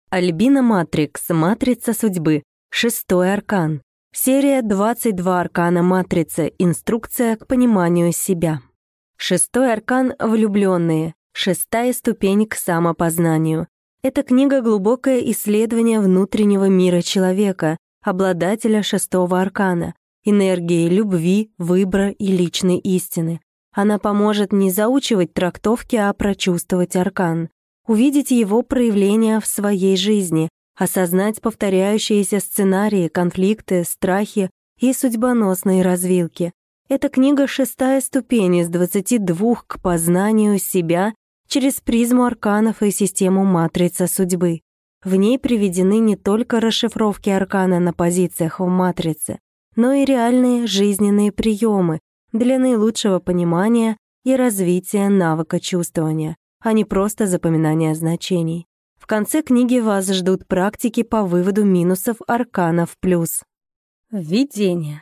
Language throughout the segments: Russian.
Альбина Матрикс. Матрица судьбы. 6-й аркан. Серия 22 аркана матрицы. Инструкция к пониманию себя. 6-й аркан — влюбленные. 6-я ступень к самопознанию. Эта книга — глубокое исследование внутреннего мира человека, обладателя 6-го аркана, энергии любви, выбора и личной истины. Она поможет не заучивать трактовки, а прочувствовать аркан, увидеть его проявления в своей жизни, осознать повторяющиеся сценарии, конфликты, страхи и судьбоносные развилки. Эта книга — 6-я ступень из 22 к познанию себя через призму арканов и систему матрицы судьбы. В ней приведены не только расшифровки аркана на позициях в матрице, но и реальные жизненные приемы для наилучшего понимания и развития навыка чувствования, а не просто запоминания значений. В конце книги вас ждут практики по выводу минусов арканов плюс. Введение.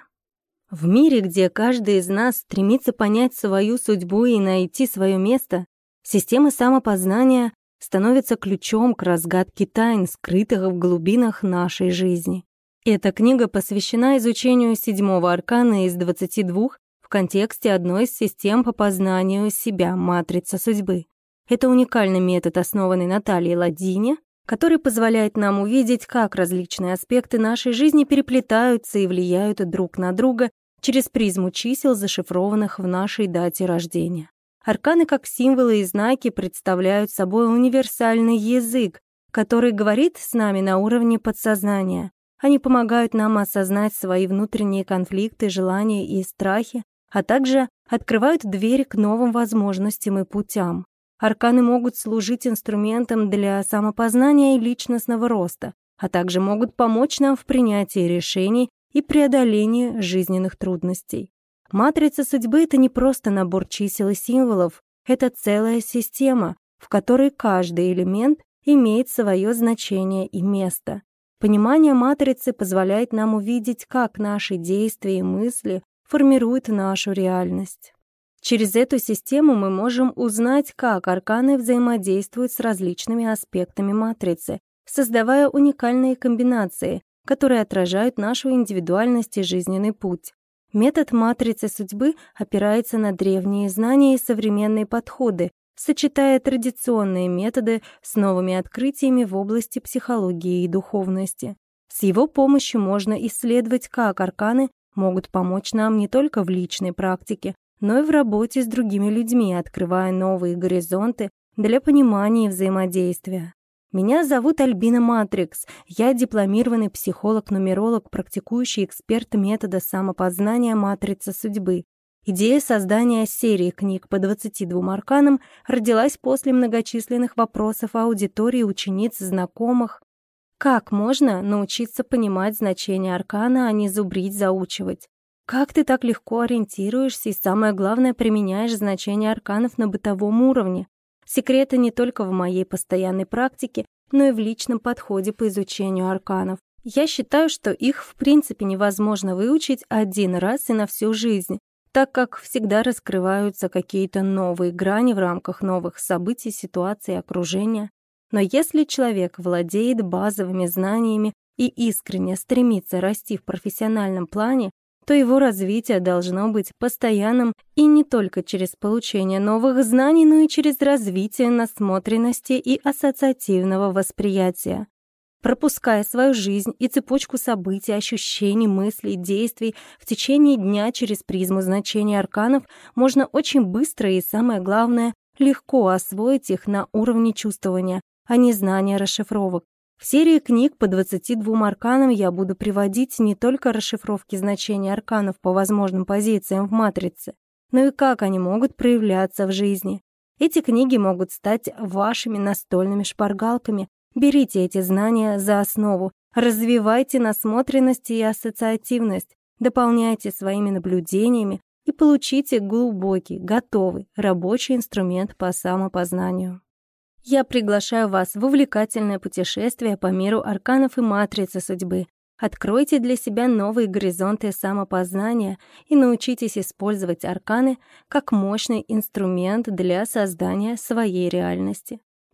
В мире, где каждый из нас стремится понять свою судьбу и найти свое место, система самопознания становится ключом к разгадке тайн, скрытых в глубинах нашей жизни. Эта книга посвящена изучению 7-го аркана из 22 в контексте одной из систем по познанию себя, матрица судьбы. Это уникальный метод, основанный на Талии Ладине, который позволяет нам увидеть, как различные аспекты нашей жизни переплетаются и влияют друг на друга через призму чисел, зашифрованных в нашей дате рождения. Арканы, как символы и знаки, представляют собой универсальный язык, который говорит с нами на уровне подсознания. Они помогают нам осознать свои внутренние конфликты, желания и страхи, а также открывают двери к новым возможностям и путям. Арканы могут служить инструментом для самопознания и личностного роста, а также могут помочь нам в принятии решений и преодолении жизненных трудностей. Матрица судьбы — это не просто набор чисел и символов, это целая система, в которой каждый элемент имеет свое значение и место. Понимание матрицы позволяет нам увидеть, как наши действия и мысли формируют нашу реальность. Через эту систему мы можем узнать, как арканы взаимодействуют с различными аспектами матрицы, создавая уникальные комбинации, которые отражают нашу индивидуальность и жизненный путь. Метод матрицы судьбы опирается на древние знания и современные подходы, сочетая традиционные методы с новыми открытиями в области психологии и духовности. С его помощью можно исследовать, как арканы могут помочь нам не только в личной практике, но и в работе с другими людьми, открывая новые горизонты для понимания и взаимодействия. Меня зовут Альбина Матрикс. Я дипломированный психолог-нумеролог, практикующий эксперт метода самопознания матрицы судьбы. Идея создания серии книг по 22 арканам родилась после многочисленных вопросов аудитории, учениц, знакомых. Как можно научиться понимать значение аркана, а не зубрить, заучивать? Как ты так легко ориентируешься и, самое главное, применяешь значение арканов на бытовом уровне? Секреты не только в моей постоянной практике, но и в личном подходе по изучению арканов. Я считаю, что их в принципе невозможно выучить один раз и на всю жизнь, так как всегда раскрываются какие-то новые грани в рамках новых событий, ситуаций, окружения. Но если человек владеет базовыми знаниями и искренне стремится расти в профессиональном плане, то его развитие должно быть постоянным и не только через получение новых знаний, но и через развитие насмотренности и ассоциативного восприятия. Пропуская свою жизнь и цепочку событий, ощущений, мыслей, действий в течение дня через призму значения арканов, можно очень быстро и, самое главное, легко освоить их на уровне чувствования, а не знания расшифровок. В серии книг по 22 арканам я буду приводить не только расшифровки значений арканов по возможным позициям в матрице, но и как они могут проявляться в жизни. Эти книги могут стать вашими настольными шпаргалками. Берите эти знания за основу, развивайте насмотренность и ассоциативность, дополняйте своими наблюдениями и получите глубокий, готовый, рабочий инструмент по самопознанию. Я приглашаю вас в увлекательное путешествие по миру арканов и матрицы судьбы. Откройте для себя новые горизонты самопознания и научитесь использовать арканы как мощный инструмент для создания своей реальности.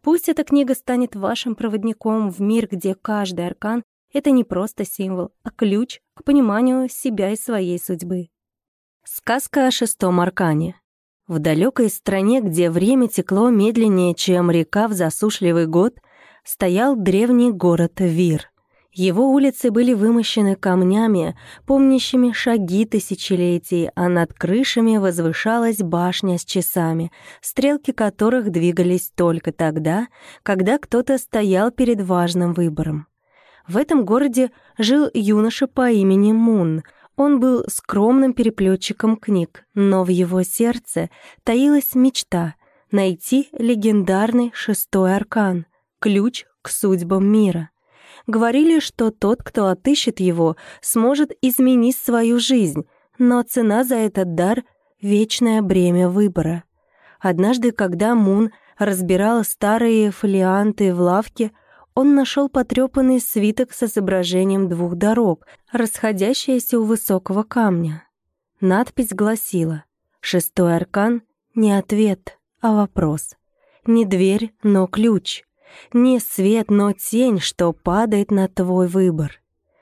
Пусть эта книга станет вашим проводником в мир, где каждый аркан — это не просто символ, а ключ к пониманию себя и своей судьбы. Сказка о 6-м аркане. В далекой стране, где время текло медленнее, чем река в засушливый год, стоял древний город Вир. Его улицы были вымощены камнями, помнящими шаги тысячелетий, а над крышами возвышалась башня с часами, стрелки которых двигались только тогда, когда кто-то стоял перед важным выбором. В этом городе жил юноша по имени Мун. Он был скромным переплетчиком книг, но в его сердце таилась мечта — найти легендарный 6-й аркан — ключ к судьбам мира. Говорили, что тот, кто отыщет его, сможет изменить свою жизнь, но цена за этот дар — вечное бремя выбора. Однажды, когда Мун разбирал старые фолианты в лавке, он нашел потрепанный свиток с изображением 2 дорог, расходящиеся у высокого камня. Надпись гласила: «6-й аркан — не ответ, а вопрос. Не дверь, но ключ. Не свет, но тень, что падает на твой выбор».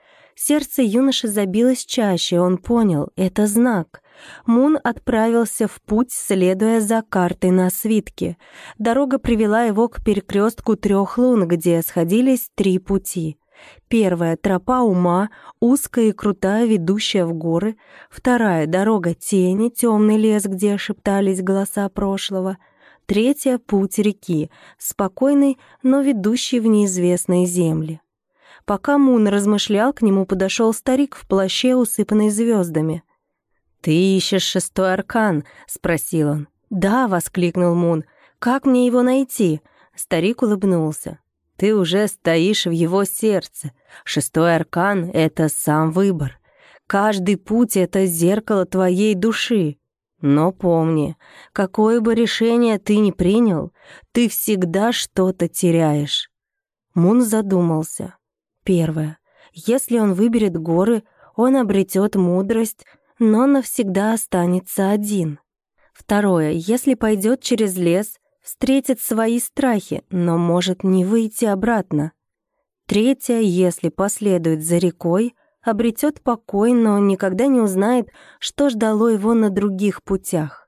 Сердце юноши забилось чаще, он понял — это знак. Мун отправился в путь, следуя за картой на свитке. Дорога привела его к перекрестку 3 лун, где сходились 3 пути. Первая — тропа ума, узкая и крутая, ведущая в горы. Вторая — дорога тени, темный лес, где шептались голоса прошлого. Третья — путь реки, спокойный, но ведущий в неизвестные земли. Пока Мун размышлял, к нему подошел старик в плаще, усыпанный звездами. «Ты ищешь 6-й аркан?» — спросил он. «Да», — воскликнул Мун. «Как мне его найти?» Старик улыбнулся. «Ты уже стоишь в его сердце. 6-й аркан — это сам выбор. Каждый путь — это зеркало твоей души. Но помни, какое бы решение ты ни принял, ты всегда что-то теряешь». Мун задумался. Первое. Если он выберет горы, он обретет мудрость, но навсегда останется один. Второе. Если пойдет через лес, встретит свои страхи, но может не выйти обратно. Третье. Если последует за рекой, обретет покой, но никогда не узнает, что ждало его на других путях.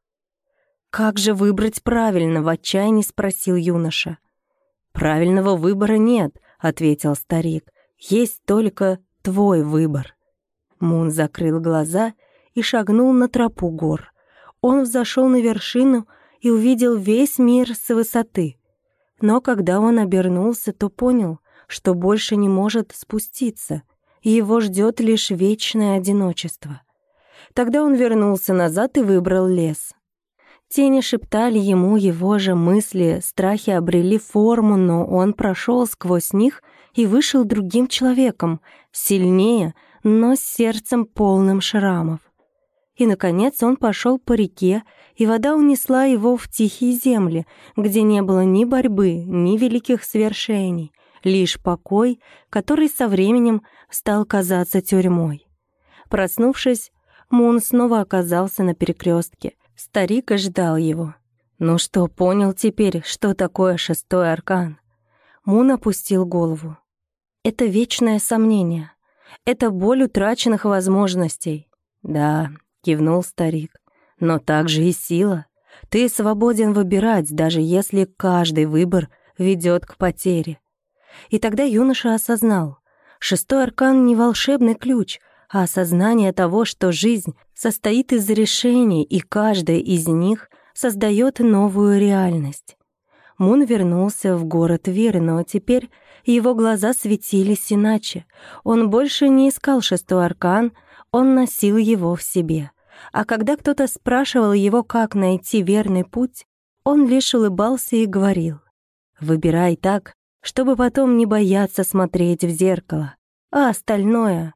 «Как же выбрать правильно?» — в отчаянии спросил юноша. «Правильного выбора нет», — ответил старик. «Есть только твой выбор». Мун закрыл глаза и шагнул на тропу гор. Он взошел на вершину и увидел весь мир с высоты. Но когда он обернулся, то понял, что больше не может спуститься. Его ждет лишь вечное одиночество. Тогда он вернулся назад и выбрал лес. Тени шептали ему его же мысли, страхи обрели форму, но он прошел сквозь них и вышел другим человеком, сильнее, но с сердцем полным шрамов. И, наконец, он пошел по реке, и вода унесла его в тихие земли, где не было ни борьбы, ни великих свершений, лишь покой, который со временем стал казаться тюрьмой. Проснувшись, Мун снова оказался на перекрестке. Старик ждал его. «Ну что, понял теперь, что такое 6-й аркан?» Мун опустил голову. «Это вечное сомнение. Это боль утраченных возможностей». «Да», — кивнул старик, — «но также и сила. Ты свободен выбирать, даже если каждый выбор ведет к потере». И тогда юноша осознал, 6-й аркан не волшебный ключ, а осознание того, что жизнь состоит из решений, и каждая из них создает новую реальность. Мун вернулся в город Вир, но теперь его глаза светились иначе. Он больше не искал 6-й аркан, он носил его в себе. А когда кто-то спрашивал его, как найти верный путь, он лишь улыбался и говорил: «Выбирай так, чтобы потом не бояться смотреть в зеркало, а остальное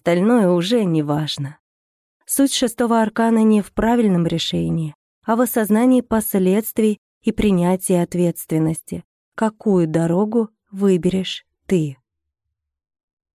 уже не важно». Суть 6-го аркана не в правильном решении, а в осознании последствий и принятии ответственности. Какую дорогу выберешь ты?